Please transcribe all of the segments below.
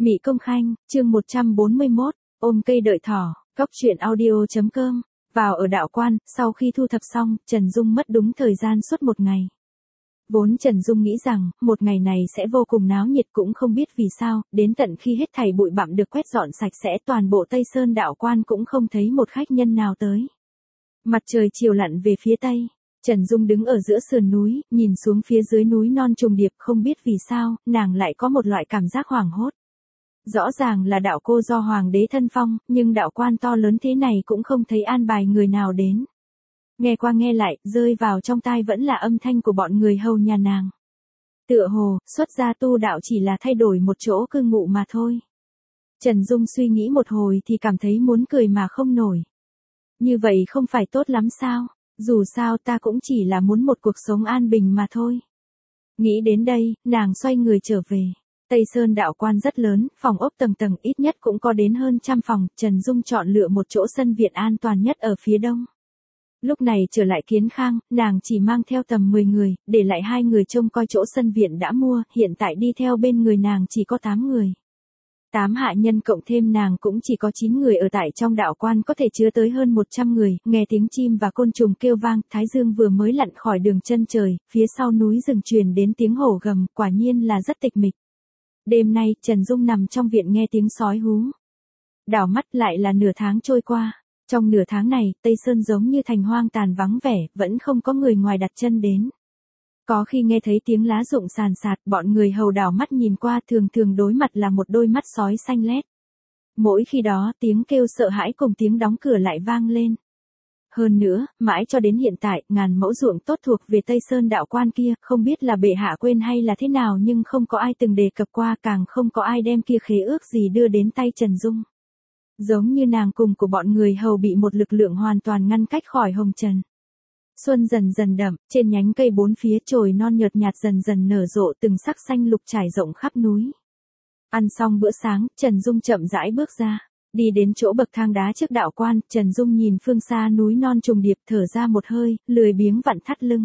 Mị Công Khanh, chương 141, ôm cây đợi thỏ, Cóc truyện audio.com. Vào ở đạo quan, sau khi thu thập xong, Trần Dung mất đúng thời gian suốt một ngày. Vốn Trần Dung nghĩ rằng, một ngày này sẽ vô cùng náo nhiệt, cũng không biết vì sao, đến tận khi hết thảy bụi bặm được quét dọn sạch sẽ, toàn bộ Tây Sơn đạo quan cũng không thấy một khách nhân nào tới. Mặt trời chiều lặn về phía tây, Trần Dung đứng ở giữa sườn núi, nhìn xuống phía dưới núi non trùng điệp, không biết vì sao, nàng lại có một loại cảm giác hoảng hốt. Rõ ràng là đạo cô do hoàng đế thân phong, nhưng đạo quan to lớn thế này cũng không thấy an bài người nào đến. Nghe qua nghe lại, rơi vào trong tai vẫn là âm thanh của bọn người hầu nhà nàng. Tựa hồ, xuất gia tu đạo chỉ là thay đổi một chỗ cư ngụ mà thôi. Trần Dung suy nghĩ một hồi thì cảm thấy muốn cười mà không nổi. Như vậy không phải tốt lắm sao? Dù sao ta cũng chỉ là muốn một cuộc sống an bình mà thôi. Nghĩ đến đây, nàng xoay người trở về. Tây Sơn đạo quan rất lớn, phòng ốc tầng tầng ít nhất cũng có đến hơn 100 phòng, Trần Dung chọn lựa một chỗ sân viện an toàn nhất ở phía đông. Lúc này trở lại Kiến Khang, nàng chỉ mang theo tầm 10 người, để lại 2 người trông coi chỗ sân viện đã mua, hiện tại đi theo bên người nàng chỉ có 8 người. 8 hạ nhân cộng thêm nàng cũng chỉ có 9 người ở tại trong đạo quan có thể chứa tới hơn 100 người, nghe tiếng chim và côn trùng kêu vang, thái dương vừa mới lặn khỏi đường chân trời, phía sau núi rừng truyền đến tiếng hổ gầm, quả nhiên là rất tịch mịch. Đêm nay, Trần Dung nằm trong viện nghe tiếng sói hú. Đảo mắt lại là nửa tháng trôi qua. Trong nửa tháng này, Tây Sơn giống như thành hoang tàn vắng vẻ, vẫn không có người ngoài đặt chân đến. Có khi nghe thấy tiếng lá rụng sàn sạt, bọn người hầu đảo mắt nhìn qua thường thường đối mặt là một đôi mắt sói xanh lét. Mỗi khi đó, tiếng kêu sợ hãi cùng tiếng đóng cửa lại vang lên. Hơn nữa, mãi cho đến hiện tại, ngàn mẫu ruộng tốt thuộc về Tây Sơn đạo quan kia, không biết là bệ hạ quên hay là thế nào nhưng không có ai từng đề cập qua, càng không có ai đem kia khế ước gì đưa đến tay Trần Dung. Giống như nàng cùng của bọn người hầu bị một lực lượng hoàn toàn ngăn cách khỏi hồng trần. Xuân dần dần đậm, trên nhánh cây bốn phía chồi non nhợt nhạt dần dần nở rộ, từng sắc xanh lục trải rộng khắp núi. Ăn xong bữa sáng, Trần Dung chậm rãi bước ra. Đi đến chỗ bậc thang đá trước đạo quan, Trần Dung nhìn phương xa núi non trùng điệp, thở ra một hơi, lười biếng vặn thắt lưng.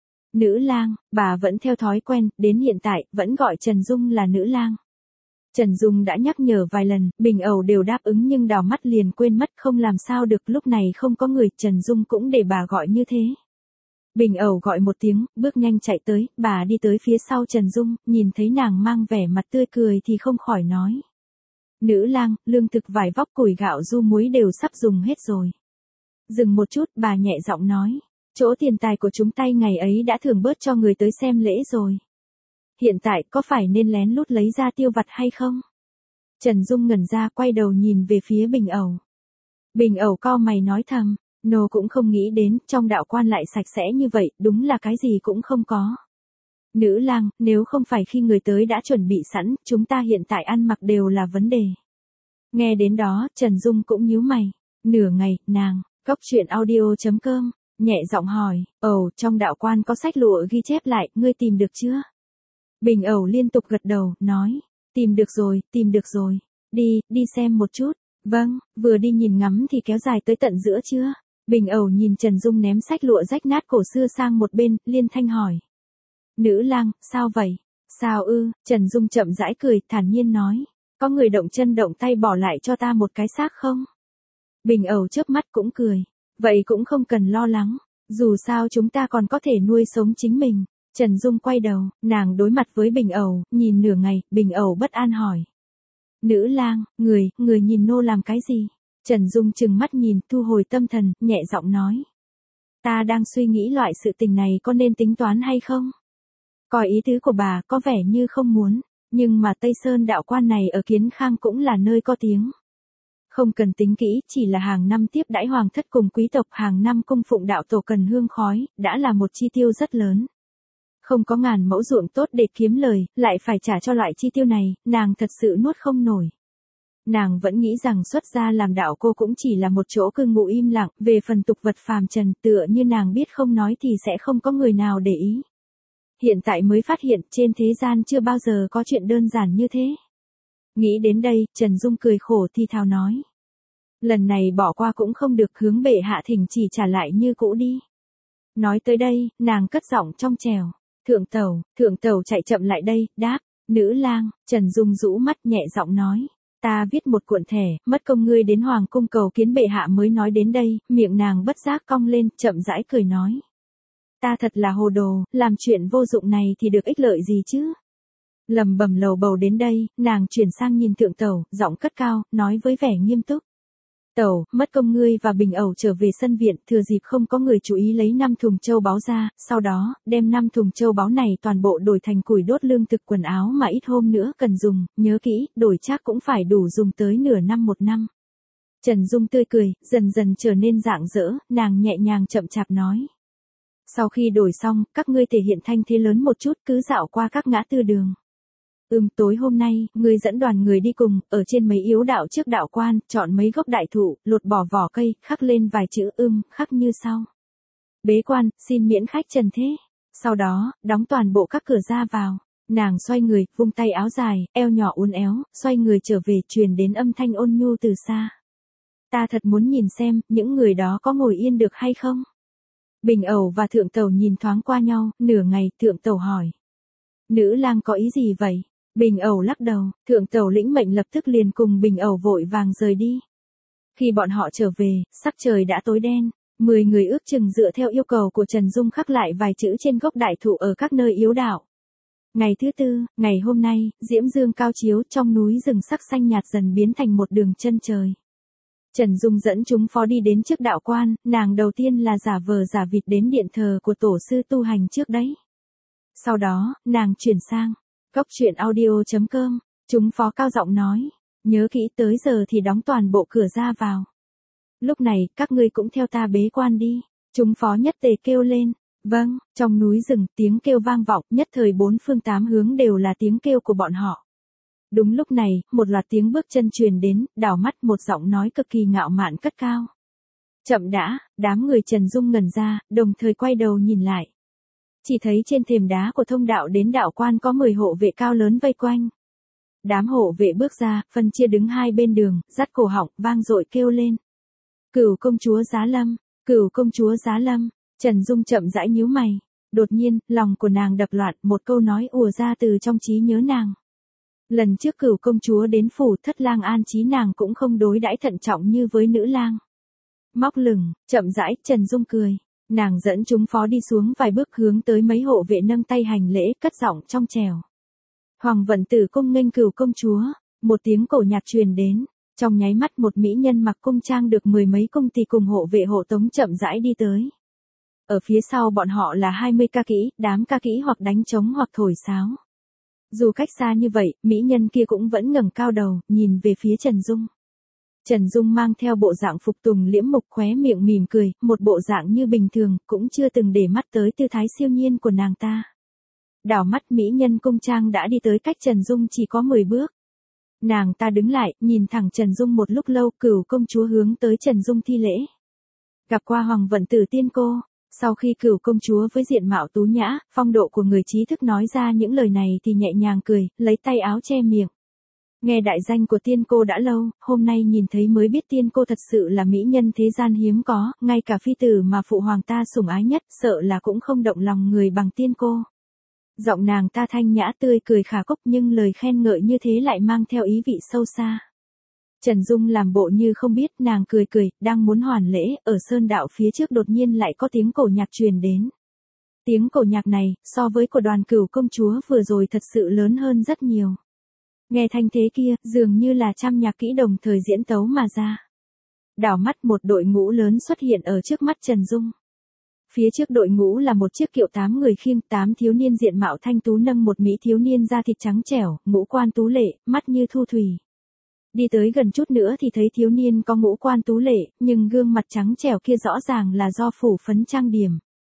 Nữ lang, bà vẫn theo thói quen, đến hiện tại, vẫn gọi Trần Dung là nữ lang. Trần Dung đã nhắc nhở vài lần, Bình Ẩu đều đáp ứng nhưng đảo mắt liền quên mất, không làm sao được, lúc này không có người, Trần Dung cũng để bà gọi như thế. Bình Ẩu gọi một tiếng, bước nhanh chạy tới, bà đi tới phía sau Trần Dung, nhìn thấy nàng mang vẻ mặt tươi cười thì không khỏi nói. Nữ lang, lương thực vải vóc củi gạo ru muối đều sắp dùng hết rồi. Dừng một chút, bà nhẹ giọng nói. Chỗ tiền tài của chúng tay ngày ấy đã thưởng bớt cho người tới xem lễ rồi. Hiện tại có phải nên lén lút lấy ra tiêu vặt hay không? Trần Dung ngẩn ra quay đầu nhìn về phía Bình Ẩu. Bình Ẩu cau mày nói thầm, nô cũng không nghĩ đến, trong đạo quan lại sạch sẽ như vậy, đúng là cái gì cũng không có. Nữ lang, nếu không phải khi người tới đã chuẩn bị sẵn, chúng ta hiện tại ăn mặc đều là vấn đề. Nghe đến đó, Trần Dung cũng nhíu mày. Nửa ngày, nàng, Cóc truyện audio.com, nhẹ giọng hỏi, trong đạo quan có sách lụa ghi chép lại, ngươi tìm được chưa? Bình Ẩu liên tục gật đầu, nói, tìm được rồi, đi xem một chút. Vâng, vừa đi nhìn ngắm thì kéo dài tới tận giữa chưa? Bình Ẩu nhìn Trần Dung ném sách lụa rách nát cổ xưa sang một bên, liên thanh hỏi. Nữ lang, sao vậy? Sao ư? Trần Dung chậm rãi cười, thản nhiên nói. Có người động chân động tay bỏ lại cho ta một cái xác không? Bình Ẩu chớp mắt cũng cười. Vậy cũng không cần lo lắng. Dù sao chúng ta còn có thể nuôi sống chính mình. Trần Dung quay đầu, nàng đối mặt với Bình Ẩu, nhìn nửa ngày, Bình Ẩu bất an hỏi. Nữ lang, người nhìn nô làm cái gì? Trần Dung trừng mắt nhìn, thu hồi tâm thần, nhẹ giọng nói. Ta đang suy nghĩ loại sự tình này có nên tính toán hay không? Coi ý tứ của bà có vẻ như không muốn, nhưng mà Tây Sơn đạo quan này ở Kiến Khang cũng là nơi có tiếng. Không cần tính kỹ, chỉ là hàng năm tiếp đãi hoàng thất cùng quý tộc, hàng năm cung phụng đạo tổ cần hương khói, đã là một chi tiêu rất lớn. Không có ngàn mẫu ruộng tốt để kiếm lời, lại phải trả cho loại chi tiêu này, nàng thật sự nuốt không nổi. Nàng vẫn nghĩ rằng xuất gia làm đạo cô cũng chỉ là một chỗ cư ngụ im lặng, về phần tục vật phàm trần, tựa như nàng biết không nói thì sẽ không có người nào để ý. Hiện tại mới phát hiện trên thế gian chưa bao giờ có chuyện đơn giản như thế. Nghĩ đến đây, Trần Dung cười khổ thì thào nói. Lần này bỏ qua cũng không được, hướng bệ hạ thỉnh chỉ trả lại như cũ đi. Nói tới đây, nàng cất giọng trong trèo. Thượng tẩu chạy chậm lại đây, đáp. Nữ lang, Trần Dung rũ mắt nhẹ giọng nói. Ta viết một cuộn thẻ, mất công ngươi đến hoàng cung cầu kiến bệ hạ mới nói đến đây, miệng nàng bất giác cong lên, chậm rãi cười nói. Ta thật là hồ đồ, làm chuyện vô dụng này thì được ích lợi gì chứ? Lầm bầm lầu bầu đến đây, nàng chuyển sang nhìn thượng tẩu, giọng cất cao, nói với vẻ nghiêm túc. Tẩu, mất công ngươi và Bình Ẩu trở về sân viện, thừa dịp không có người chú ý lấy 5 thùng châu báu ra, sau đó, đem 5 thùng châu báu này toàn bộ đổi thành củi đốt lương thực quần áo mà ít hôm nữa cần dùng, nhớ kỹ, đổi chắc cũng phải đủ dùng tới nửa năm một năm. Trần Dung tươi cười, dần dần trở nên rạng rỡ, nàng nhẹ nhàng chậm chạp nói. Sau khi đổi xong, các ngươi thể hiện thanh thế lớn một chút, cứ dạo qua các ngã tư đường. Tối hôm nay, ngươi dẫn đoàn người đi cùng, ở trên mấy yếu đạo trước đạo quan, chọn mấy gốc đại thụ, lột bỏ vỏ cây, khắc lên vài chữ khắc như sau. Bế quan, xin miễn khách trần thế. Sau đó, đóng toàn bộ các cửa ra vào. Nàng xoay người, vung tay áo dài, eo nhỏ uốn éo, xoay người trở về, truyền đến âm thanh ôn nhu từ xa. Ta thật muốn nhìn xem, những người đó có ngồi yên được hay không? Bình Ẩu và thượng tẩu nhìn thoáng qua nhau, nửa ngày, thượng tẩu hỏi. Nữ lang có ý gì vậy? Bình Ẩu lắc đầu, thượng tẩu lĩnh mệnh lập tức liền cùng Bình Ẩu vội vàng rời đi. Khi bọn họ trở về, sắc trời đã tối đen, 10 người ước chừng dựa theo yêu cầu của Trần Dung khắc lại vài chữ trên gốc đại thụ ở các nơi yếu đạo. Ngày thứ tư, ngày hôm nay, diễm dương cao chiếu trong núi rừng sắc xanh nhạt dần biến thành một đường chân trời. Trần Dung dẫn chúng phó đi đến trước đạo quan, nàng đầu tiên là giả vờ giả vịt đến điện thờ của tổ sư tu hành trước đấy. Sau đó, nàng chuyển sang Cốc truyện audio.com, chúng phó cao giọng nói, nhớ kỹ tới giờ thì đóng toàn bộ cửa ra vào. Lúc này, các ngươi cũng theo ta bế quan đi. Chúng phó nhất tề kêu lên, vâng, trong núi rừng tiếng kêu vang vọng, nhất thời 4 phương 8 hướng đều là tiếng kêu của bọn họ. Đúng lúc này, một loạt tiếng bước chân truyền đến, đảo mắt một giọng nói cực kỳ ngạo mạn cất cao. Chậm đã, đám người Trần Dung ngẩn ra, đồng thời quay đầu nhìn lại. Chỉ thấy trên thềm đá của thông đạo đến đạo quan có 10 hộ vệ cao lớn vây quanh. Đám hộ vệ bước ra, phân chia đứng hai bên đường, dắt cổ họng, vang dội kêu lên. Cửu công chúa Giá Lâm, Cửu công chúa Giá Lâm. Trần Dung chậm rãi nhíu mày. Đột nhiên, lòng của nàng đập loạn, một câu nói ùa ra từ trong trí nhớ nàng. Lần trước Cửu công chúa đến phủ Thất lang an trí nàng cũng không đối đãi thận trọng như với nữ lang. Móc lửng, chậm rãi, Trần Dung cười. Nàng dẫn chúng phó đi xuống vài bước hướng tới mấy hộ vệ nâng tay hành lễ, cất giọng trong trẻo. Hoàng vận tử cung nghênh Cửu công chúa. Một tiếng cổ nhạc truyền đến. Trong nháy mắt một mỹ nhân mặc cung trang được 10 mấy cung tỳ cùng hộ vệ hộ tống chậm rãi đi tới. Ở phía sau bọn họ là 20 ca kỹ, đám ca kỹ hoặc đánh trống hoặc thổi sáo. Dù cách xa như vậy, mỹ nhân kia cũng vẫn ngẩng cao đầu, nhìn về phía Trần Dung. Trần Dung mang theo bộ dạng phục tùng liễm mục, khóe miệng mỉm cười, một bộ dạng như bình thường, cũng chưa từng để mắt tới tư thái siêu nhiên của nàng ta. Đảo mắt mỹ nhân cung trang đã đi tới cách Trần Dung chỉ có 10 bước. Nàng ta đứng lại, nhìn thẳng Trần Dung một lúc lâu, Cửu công chúa hướng tới Trần Dung thi lễ. Gặp qua Hoàng vận tử tiên cô. Sau khi Cửu công chúa với diện mạo tú nhã, phong độ của người trí thức nói ra những lời này thì nhẹ nhàng cười, lấy tay áo che miệng. Nghe đại danh của tiên cô đã lâu, hôm nay nhìn thấy mới biết tiên cô thật sự là mỹ nhân thế gian hiếm có, ngay cả phi tử mà phụ hoàng ta sủng ái nhất, sợ là cũng không động lòng người bằng tiên cô. Giọng nàng ta thanh nhã tươi cười khả cốc, nhưng lời khen ngợi như thế lại mang theo ý vị sâu xa. Trần Dung làm bộ như không biết, nàng cười cười, đang muốn hoàn lễ, ở sơn đạo phía trước đột nhiên lại có tiếng cổ nhạc truyền đến. Tiếng cổ nhạc này, so với của đoàn Cửu công chúa vừa rồi thật sự lớn hơn rất nhiều. Nghe thanh thế kia, dường như là trăm nhạc kỹ đồng thời diễn tấu mà ra. Đảo mắt một đội ngũ lớn xuất hiện ở trước mắt Trần Dung. Phía trước đội ngũ là một chiếc kiệu 8 người khiêng, 8 thiếu niên diện mạo thanh tú nâng một mỹ thiếu niên da thịt trắng trẻo, ngũ quan tú lệ, mắt như thu thủy. Đi tới gần chút nữa thì thấy thiếu niên có ngũ quan tú lệ, nhưng gương mặt trắng trẻo kia rõ ràng là do phủ phấn trang điểm.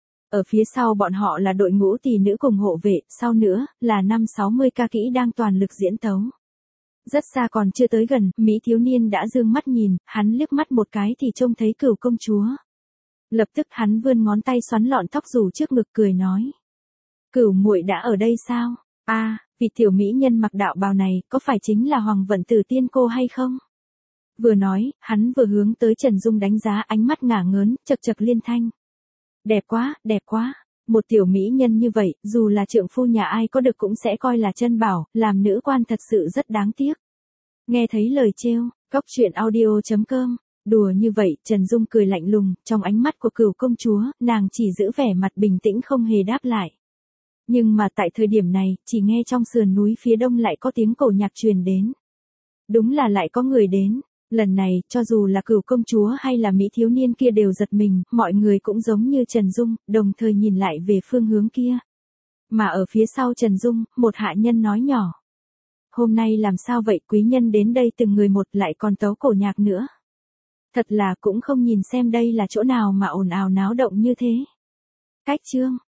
Ở phía sau bọn họ là đội ngũ tỷ nữ cùng hộ vệ, sau nữa là 50-60 ca kỹ đang toàn lực diễn tấu. Rất xa còn chưa tới gần, mỹ thiếu niên đã dương mắt nhìn, hắn liếc mắt một cái thì trông thấy Cửu công chúa. Lập tức hắn vươn ngón tay xoắn lọn tóc rủ trước ngực cười nói. Cửu muội đã ở đây sao? Vị tiểu mỹ nhân mặc đạo bào này, có phải chính là Hoàng vận tử tiên cô hay không? Vừa nói, hắn vừa hướng tới Trần Dung đánh giá, ánh mắt ngả ngớn, chậc chậc liên thanh. Đẹp quá, đẹp quá. Một tiểu mỹ nhân như vậy, dù là trượng phu nhà ai có được cũng sẽ coi là chân bảo, làm nữ quan thật sự rất đáng tiếc. Nghe thấy lời trêu, Cóc Truyện Audio.com, đùa như vậy, Trần Dung cười lạnh lùng, trong ánh mắt của Cửu công chúa, nàng chỉ giữ vẻ mặt bình tĩnh không hề đáp lại. Nhưng mà tại thời điểm này, chỉ nghe trong sườn núi phía đông lại có tiếng cổ nhạc truyền đến. Đúng là lại có người đến. Lần này, cho dù là Cửu công chúa hay là mỹ thiếu niên kia đều giật mình, mọi người cũng giống như Trần Dung, đồng thời nhìn lại về phương hướng kia. Mà ở phía sau Trần Dung, một hạ nhân nói nhỏ. Hôm nay làm sao vậy, quý nhân đến đây từng người một lại còn tấu cổ nhạc nữa. Thật là cũng không nhìn xem đây là chỗ nào mà ồn ào náo động như thế. Cách chương.